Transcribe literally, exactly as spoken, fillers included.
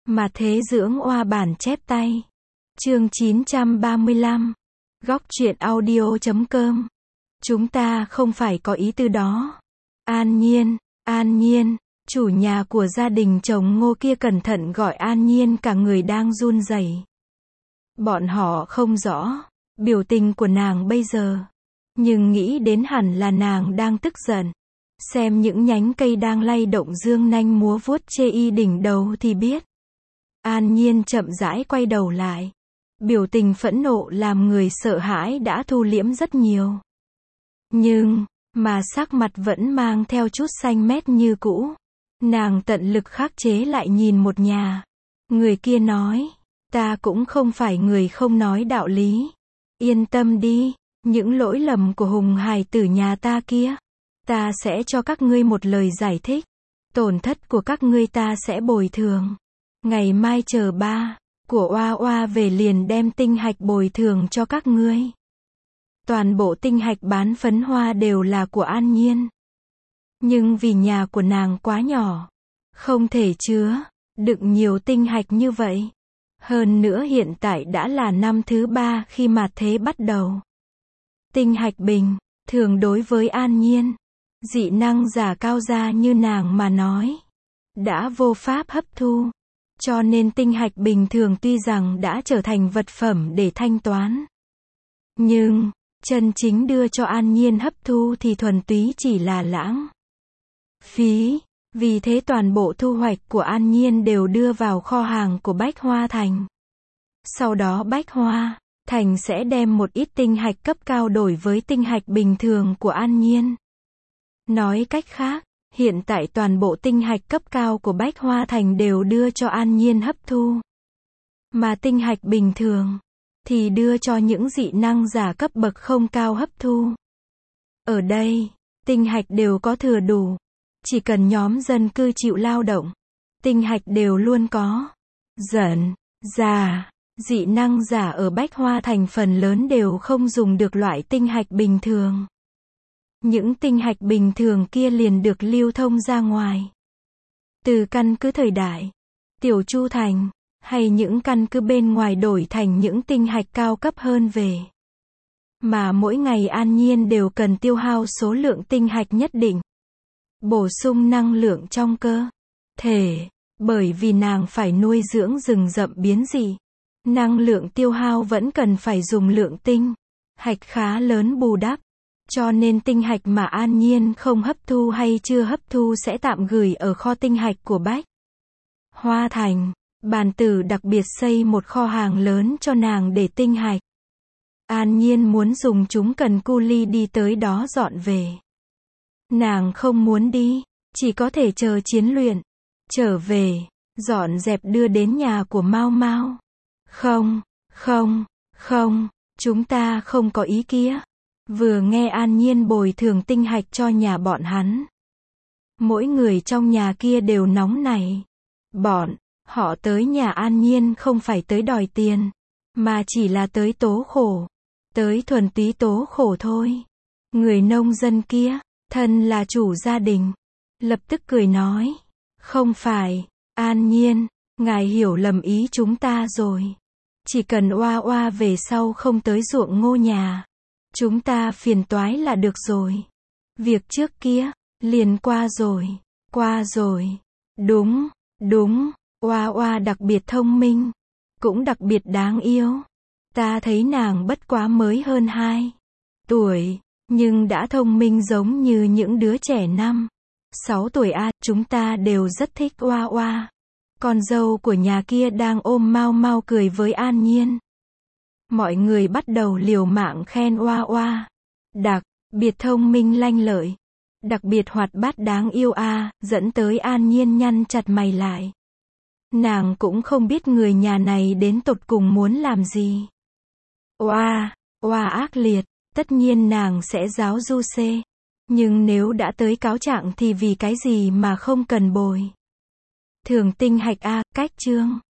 Mà thế dưỡng oa bản chép tay. Chương chín trăm ba mươi lăm. Góc truyện audio chấm com. Chúng ta không phải có ý tư đó. An Nhiên, An Nhiên, chủ nhà của gia đình chồng Ngô kia cẩn thận gọi An Nhiên, cả người đang run rẩy. Bọn họ không rõ biểu tình của nàng bây giờ, nhưng nghĩ đến hẳn là nàng đang tức giận. Xem những nhánh cây đang lay động dương nanh múa vuốt chê y đỉnh đầu thì biết. An Nhiên chậm rãi quay đầu lại. Biểu tình phẫn nộ làm người sợ hãi đã thu liễm rất nhiều. Nhưng, mà sắc mặt vẫn mang theo chút xanh mét như cũ. Nàng tận lực khắc chế lại nhìn một nhà. Người kia nói, ta cũng không phải người không nói đạo lý. Yên tâm đi, những lỗi lầm của Hùng hài tử nhà ta kia, ta sẽ cho các ngươi một lời giải thích. Tổn thất của các ngươi ta sẽ bồi thường. Ngày mai chờ ba của Oa Oa về liền đem tinh hạch bồi thường cho các ngươi. Toàn bộ tinh hạch bán phấn hoa đều là của An Nhiên. Nhưng vì nhà của nàng quá nhỏ, không thể chứa đựng nhiều tinh hạch như vậy. Hơn nữa hiện tại đã là năm thứ ba khi mạt thế bắt đầu. Tinh hạch bình thường đối với An Nhiên, dị năng giả cao gia như nàng mà nói, đã vô pháp hấp thu. Cho nên tinh hạch bình thường tuy rằng đã trở thành vật phẩm để thanh toán, nhưng chân chính đưa cho An Nhiên hấp thu thì thuần túy chỉ là lãng phí. Vì thế toàn bộ thu hoạch của An Nhiên đều đưa vào kho hàng của Bách Hoa Thành. Sau đó Bách Hoa Thành sẽ đem một ít tinh hạch cấp cao đổi với tinh hạch bình thường của An Nhiên. Nói cách khác, hiện tại toàn bộ tinh hạch cấp cao của Bách Hoa Thành đều đưa cho An Nhiên hấp thu. Mà tinh hạch bình thường thì đưa cho những dị năng giả cấp bậc không cao hấp thu. Ở đây, tinh hạch đều có thừa đủ. Chỉ cần nhóm dân cư chịu lao động, tinh hạch đều luôn có. Dẫn, giả, dị năng giả ở Bách Hoa Thành phần lớn đều không dùng được loại tinh hạch bình thường. Những tinh hạch bình thường kia liền được lưu thông ra ngoài. Từ căn cứ thời đại, Tiểu Chu Thành, hay những căn cứ bên ngoài đổi thành những tinh hạch cao cấp hơn về. Mà mỗi ngày An Nhiên đều cần tiêu hao số lượng tinh hạch nhất định. Bổ sung năng lượng trong cơ thể, bởi vì nàng phải nuôi dưỡng rừng rậm biến dị. Năng lượng tiêu hao vẫn cần phải dùng lượng tinh hạch khá lớn bù đắp. Cho nên tinh hạch mà An Nhiên không hấp thu hay chưa hấp thu sẽ tạm gửi ở kho tinh hạch của Bách Hoa Thành. Bàn tử đặc biệt xây một kho hàng lớn cho nàng để tinh hạch. An Nhiên muốn dùng chúng cần cu ly đi tới đó dọn về. Nàng không muốn đi, chỉ có thể chờ chiến luyện trở về, dọn dẹp đưa đến nhà của Mao Mao. Không, không, không, chúng ta không có ý kia. Vừa nghe An Nhiên bồi thường tinh hạch cho nhà bọn hắn, mỗi người trong nhà kia đều nóng nảy. Bọn họ tới nhà An Nhiên không phải tới đòi tiền, mà chỉ là tới tố khổ. Tới thuần túy tố khổ thôi. Người nông dân kia, thân là chủ gia đình, lập tức cười nói, không phải, An Nhiên, ngài hiểu lầm ý chúng ta rồi. Chỉ cần Oa Oa về sau không tới ruộng ngô nhà, chúng ta phiền toái là được rồi. Việc trước kia, liền qua rồi, qua rồi. Đúng, đúng, Oa Oa đặc biệt thông minh, cũng đặc biệt đáng yêu. Ta thấy nàng bất quá mới hơn hai tuổi, nhưng đã thông minh giống như những đứa trẻ năm, sáu tuổi a. À, chúng ta đều rất thích Oa Oa. Con dâu của nhà kia đang ôm Mao Mao cười với An Nhiên. Mọi người bắt đầu liều mạng khen Oa Oa. Đặc biệt thông minh lanh lợi, đặc biệt hoạt bát đáng yêu a, à, dẫn tới An Nhiên nhăn chặt mày lại. Nàng cũng không biết người nhà này đến tột cùng muốn làm gì. Oa, Oa ác liệt, tất nhiên nàng sẽ giáo du xê. Nhưng nếu đã tới cáo trạng thì vì cái gì mà không cần bồi thường tinh hạch a. Cách chương